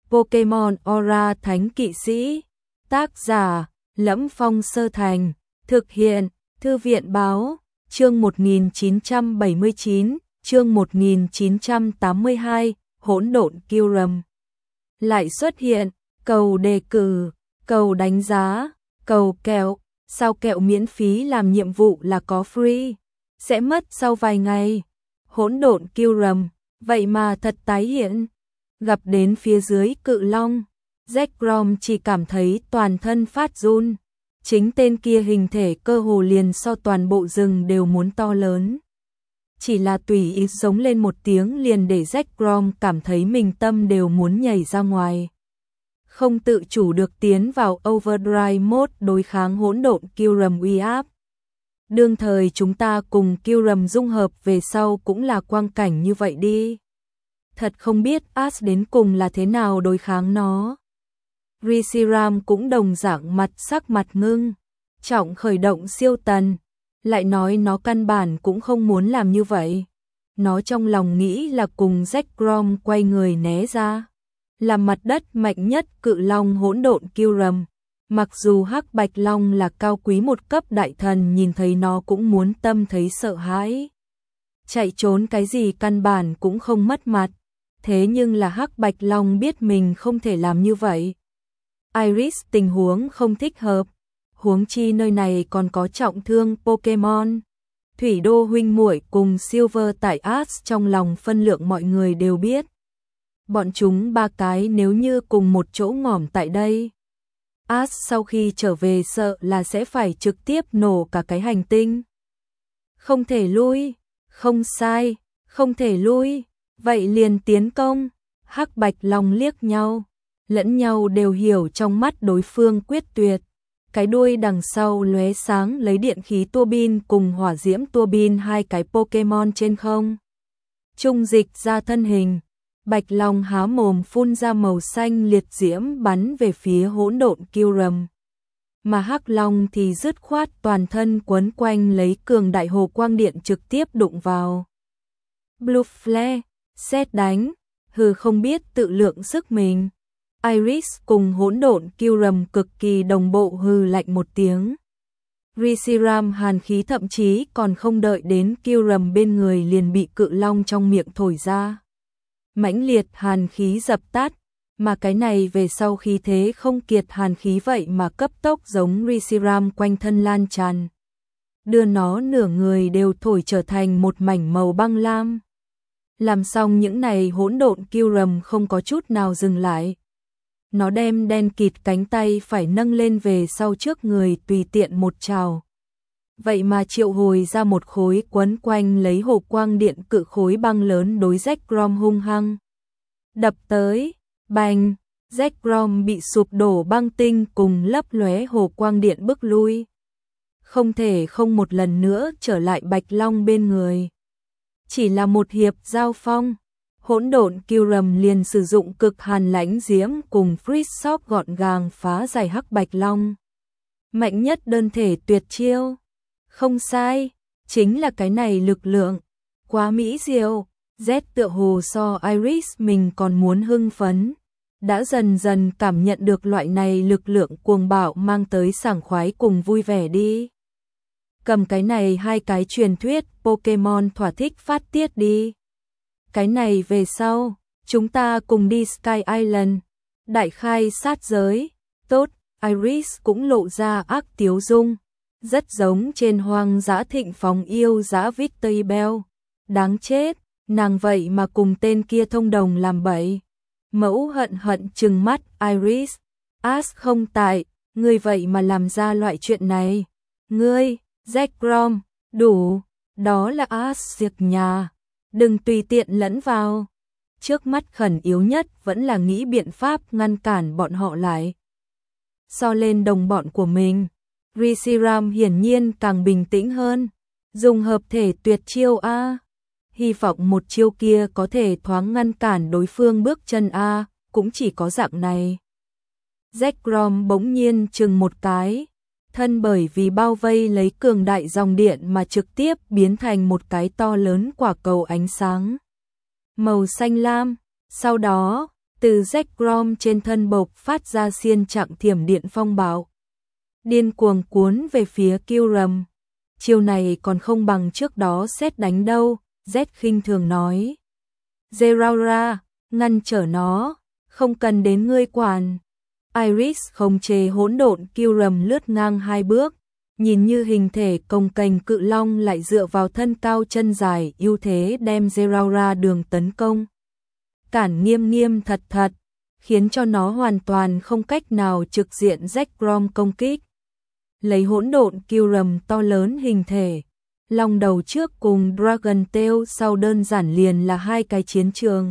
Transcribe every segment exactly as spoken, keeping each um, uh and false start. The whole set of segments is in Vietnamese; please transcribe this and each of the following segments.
Pokemon Aura Thánh Kỵ Sĩ. Tác giả: Lẫm Phong Sơ Thành. Thực hiện: Thư viện Báo. Chương một nghìn chín trăm bảy mươi chín, chương một nghìn chín trăm tám mươi hai, Hỗn Độn Kyurem. Lại xuất hiện, cầu đề cử, cầu đánh giá, cầu kẹo, sao kẹo miễn phí làm nhiệm vụ là có free, sẽ mất sau vài ngày. Hỗn Độn Kyurem, vậy mà thật tái hiện. Gặp đến phía dưới cự long, Zekrom chỉ cảm thấy toàn thân phát run. Chính tên kia hình thể cơ hồ liền so toàn bộ rừng đều muốn to lớn. Chỉ là tùy ý giống lên một tiếng liền để Zekrom cảm thấy mình tâm đều muốn nhảy ra ngoài. Không tự chủ được tiến vào Overdrive mode đối kháng hỗn độn Kyurem uy áp. Đương thời chúng ta cùng Kyurem dung hợp về sau cũng là quang cảnh như vậy đi. Thật không biết Ash đến cùng là thế nào đối kháng nó. Reshiram cũng đồng dạng mặt sắc mặt ngưng, trọng khởi động siêu tần, lại nói nó căn bản cũng không muốn làm như vậy. Nó trong lòng nghĩ là cùng Zekrom quay người né ra, làm mặt đất mạnh nhất cự long hỗn độn Kyurem. Mặc dù Hắc Bạch Long là cao quý một cấp đại thần, nhìn thấy nó cũng muốn tâm thấy sợ hãi. Chạy trốn cái gì căn bản cũng không mất mặt, thế nhưng là Hắc Bạch Long biết mình không thể làm như vậy. Iris tình huống không thích hợp, huống chi nơi này còn có trọng thương Pokemon. Thủy Đô huynh muội cùng Silver tại Ash trong lòng phân lượng mọi người đều biết. Bọn chúng ba cái nếu như cùng một chỗ ngỏm tại đây, Ash sau khi trở về sợ là sẽ phải trực tiếp nổ cả cái hành tinh. Không thể lui, không sai, không thể lui, vậy liền tiến công. Hắc Bạch Long liếc nhau, lẫn nhau đều hiểu trong mắt đối phương quyết tuyệt. Cái đuôi đằng sau lóe sáng lấy điện khí tua bin cùng hỏa diễm tua bin hai cái Pokemon trên không. Trung dịch ra thân hình, Bạch Long há mồm phun ra màu xanh liệt diễm bắn về phía hỗn độn Kyurem. Mà Hắc Long thì dứt khoát toàn thân quấn quanh lấy cường đại hồ quang điện trực tiếp đụng vào. Blue Flare, sét đánh, hừ không biết tự lượng sức mình. Iris cùng hỗn độn Kyurem cực kỳ đồng bộ hừ lạnh một tiếng. Reshiram hàn khí thậm chí còn không đợi đến Kyurem bên người liền bị cự long trong miệng thổi ra. Mãnh liệt hàn khí dập tắt, mà cái này về sau khí thế không kiệt hàn khí vậy mà cấp tốc giống Reshiram quanh thân lan tràn, đưa nó nửa người đều thổi trở thành một mảnh màu băng lam. Làm xong những này hỗn độn Kyurem không có chút nào dừng lại. Nó đem đen kịt cánh tay phải nâng lên về sau trước người tùy tiện một trào. Vậy mà triệu hồi ra một khối quấn quanh lấy hồ quang điện cự khối băng lớn đối Zekrom hung hăng đập tới, bành, Zekrom bị sụp đổ băng tinh cùng lấp lóe hồ quang điện bức lui. Không thể không một lần nữa trở lại Bạch Long bên người. Chỉ là một hiệp giao phong, hỗn độn Kyurem liền sử dụng cực hàn lãnh diễm cùng Freeze Shock gọn gàng phá giải Hắc Bạch Long. Mạnh nhất đơn thể tuyệt chiêu. Không sai, chính là cái này lực lượng. Quá mỹ diệu, Z tựa hồ so Iris mình còn muốn hưng phấn. Đã dần dần cảm nhận được loại này lực lượng cuồng bạo mang tới sảng khoái cùng vui vẻ đi. Cầm cái này hai cái truyền thuyết Pokemon thỏa thích phát tiết đi. Cái này về sau, chúng ta cùng đi Sky Island, đại khai sát giới. Tốt, Iris cũng lộ ra ác tiếu dung, rất giống trên hoang dã thịnh phóng yêu dã Victory Bell. Đáng chết, nàng vậy mà cùng tên kia thông đồng làm bậy. Mẫu hận hận trừng mắt Iris, Ash không tại, ngươi vậy mà làm ra loại chuyện này. Ngươi, Zekrom, đủ, đó là Ash diệt nhà. Đừng tùy tiện lẫn vào. Trước mắt khẩn yếu nhất vẫn là nghĩ biện pháp ngăn cản bọn họ lại. So lên đồng bọn của mình, Reshiram hiển nhiên càng bình tĩnh hơn. Dùng hợp thể tuyệt chiêu A. Hy vọng một chiêu kia có thể thoáng ngăn cản đối phương bước chân A, cũng chỉ có dạng này. Zekrom bỗng nhiên chừng một cái, thân bởi vì bao vây lấy cường đại dòng điện mà trực tiếp biến thành một cái to lớn quả cầu ánh sáng màu xanh lam. Sau đó, Từ Zekrom trên thân bộc phát ra xiên chặng thiểm điện phong bạo, điên cuồng cuốn về phía Kyurem. Chiêu này còn không bằng trước đó sét đánh đâu, Z khinh thường nói. Zeraora, ngăn trở nó, không cần đến ngươi quản. Iris không chế hỗn độn Kyurem lướt ngang hai bước, nhìn như hình thể cồng kềnh cự long lại dựa vào thân cao chân dài ưu thế đem Zeraora đường tấn công. Cản nghiêm nghiêm thật thật, khiến cho nó hoàn toàn không cách nào trực diện Zekrom công kích. Lấy hỗn độn Kyurem to lớn hình thể, long đầu trước cùng Dragon Tail sau đơn giản liền là hai cái chiến trường.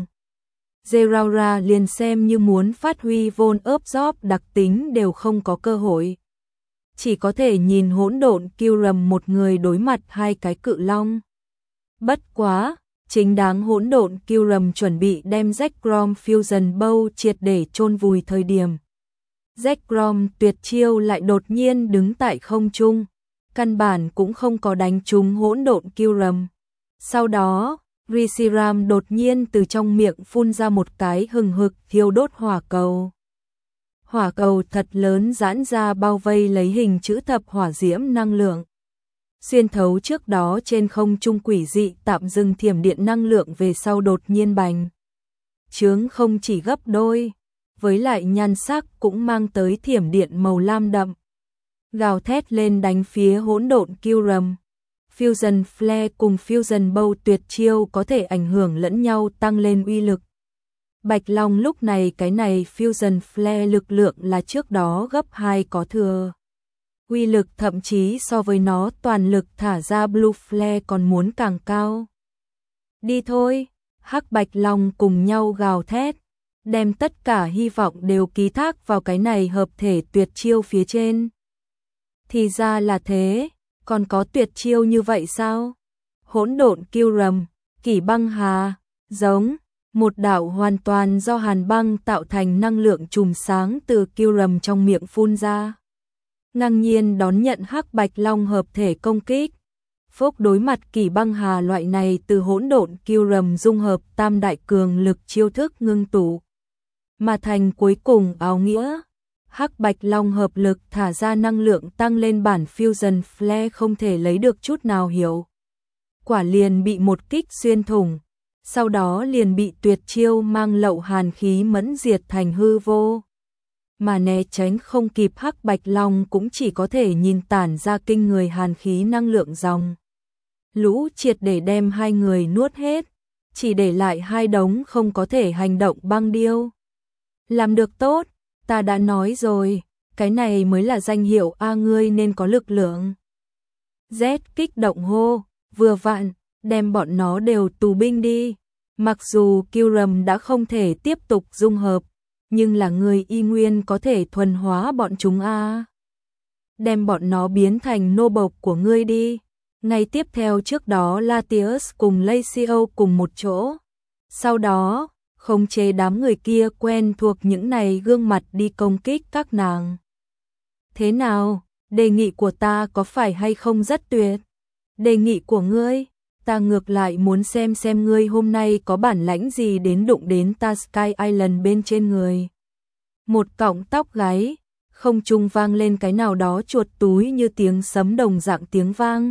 Zeraora liền xem như muốn phát huy Von Absorb đặc tính đều không có cơ hội. Chỉ có thể nhìn hỗn độn Kyurem một người đối mặt hai cái cự long. Bất quá, chính đáng hỗn độn Kyurem chuẩn bị đem Zekrom Fusion Bow triệt để chôn vùi thời điểm. Zekrom tuyệt chiêu lại đột nhiên đứng tại không trung, căn bản cũng không có đánh trúng hỗn độn Kyurem. Sau đó, Reshiram đột nhiên từ trong miệng phun ra một cái hừng hực thiêu đốt hỏa cầu. Hỏa cầu thật lớn giãn ra bao vây lấy hình chữ thập hỏa diễm năng lượng. Xuyên thấu trước đó trên không trung quỷ dị tạm dừng thiểm điện năng lượng về sau đột nhiên bành trướng không chỉ gấp đôi, với lại nhan sắc cũng mang tới thiểm điện màu lam đậm. Gào thét lên đánh phía hỗn độn Kyurem. Fusion Flare cùng Fusion Bow tuyệt chiêu có thể ảnh hưởng lẫn nhau tăng lên uy lực. Bạch Long lúc này cái này Fusion Flare lực lượng là trước đó gấp hai có thừa. Uy lực thậm chí so với nó toàn lực thả ra Blue Flare còn muốn càng cao. Đi thôi, Hắc Bạch Long cùng nhau gào thét, đem tất cả hy vọng đều ký thác vào cái này hợp thể tuyệt chiêu phía trên. Thì ra là thế, còn có tuyệt chiêu như vậy sao? Hỗn độn Kyurem, Kỷ Băng Hà, giống một đạo hoàn toàn do hàn băng tạo thành năng lượng chùm sáng từ Kyurem trong miệng phun ra. Ngang nhiên đón nhận Hắc Bạch Long hợp thể công kích. Phốc đối mặt Kỷ Băng Hà loại này từ hỗn độn Kyurem dung hợp tam đại cường lực chiêu thức ngưng tụ mà thành cuối cùng áo nghĩa. Hắc Bạch Long hợp lực thả ra năng lượng tăng lên bản Fusion Flare không thể lấy được chút nào hiểu. Quả liền bị một kích xuyên thủng, sau đó liền bị tuyệt chiêu mang lậu hàn khí mẫn diệt thành hư vô. Mà né tránh không kịp Hắc Bạch Long cũng chỉ có thể nhìn tản ra kinh người hàn khí năng lượng dòng lũ triệt để đem hai người nuốt hết, chỉ để lại hai đống không có thể hành động băng điêu. Làm được tốt, ta đã nói rồi, cái này mới là danh hiệu A ngươi nên có lực lượng. Z kích động hô, vừa vặn, đem bọn nó đều tù binh đi. Mặc dù Kyurem đã không thể tiếp tục dung hợp, nhưng là người y nguyên có thể thuần hóa bọn chúng a. Đem bọn nó biến thành nô bộc của ngươi đi. Ngay tiếp theo trước đó Latius cùng Lacio cùng một chỗ. Sau đó, khống chế đám người kia quen thuộc những này gương mặt đi công kích các nàng. Thế nào, đề nghị của ta có phải hay không rất tuyệt? Đề nghị của ngươi, ta ngược lại muốn xem xem ngươi hôm nay có bản lãnh gì đến đụng đến ta Sky Island bên trên người. Một cọng tóc gáy, không trung vang lên cái nào đó chuột túi như tiếng sấm đồng dạng tiếng vang.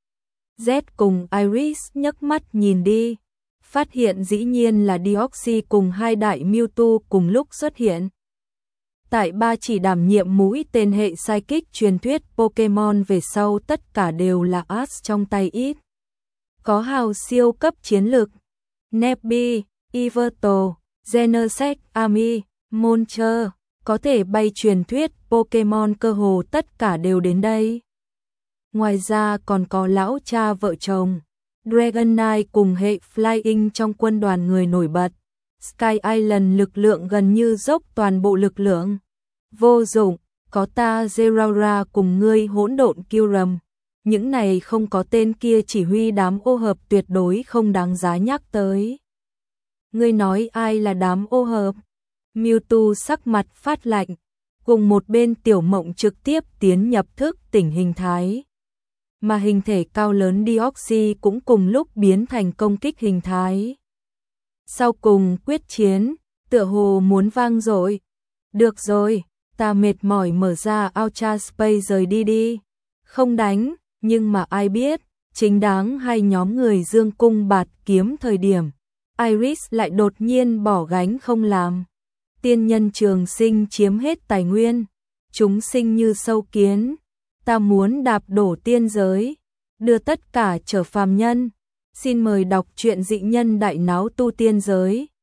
Z cùng Iris nhấc mắt nhìn đi, phát hiện dĩ nhiên là Deoxy cùng hai đại Mewtwo cùng lúc xuất hiện. Tại ba chỉ đảm nhiệm mũi tên hệ Psychic truyền thuyết Pokemon về sau tất cả đều là As trong tay ít. Có hào siêu cấp chiến lực, Nebby, Yveltal, Genesect, Ami, Moltres, có thể bay truyền thuyết Pokemon cơ hồ tất cả đều đến đây. Ngoài ra còn có lão cha vợ chồng, Dragonite cùng hệ Flying trong quân đoàn người nổi bật. Sky Island lực lượng gần như dốc toàn bộ lực lượng. Vô dụng, có ta Zeraora cùng ngươi hỗn độn Kyurem. Những này không có tên kia chỉ huy đám ô hợp tuyệt đối không đáng giá nhắc tới. Ngươi nói ai là đám ô hợp? Mewtwo sắc mặt phát lạnh, cùng một bên Tiểu Mộng trực tiếp tiến nhập thức tỉnh hình thái. Mà hình thể cao lớn Deoxy cũng cùng lúc biến thành công kích hình thái. Sau cùng quyết chiến, tựa hồ muốn vang dội. Được rồi, ta mệt mỏi mở ra Ultra Space rời đi đi. Không đánh, nhưng mà ai biết, chính đáng hai nhóm người dương cung bạt kiếm thời điểm. Iris lại đột nhiên bỏ gánh không làm. Tiên nhân trường sinh chiếm hết tài nguyên. Chúng sinh như sâu kiến. Ta muốn đạp đổ tiên giới. Đưa tất cả trở phàm nhân. Xin mời đọc truyện Dị Nhân Đại Náo Tu Tiên Giới.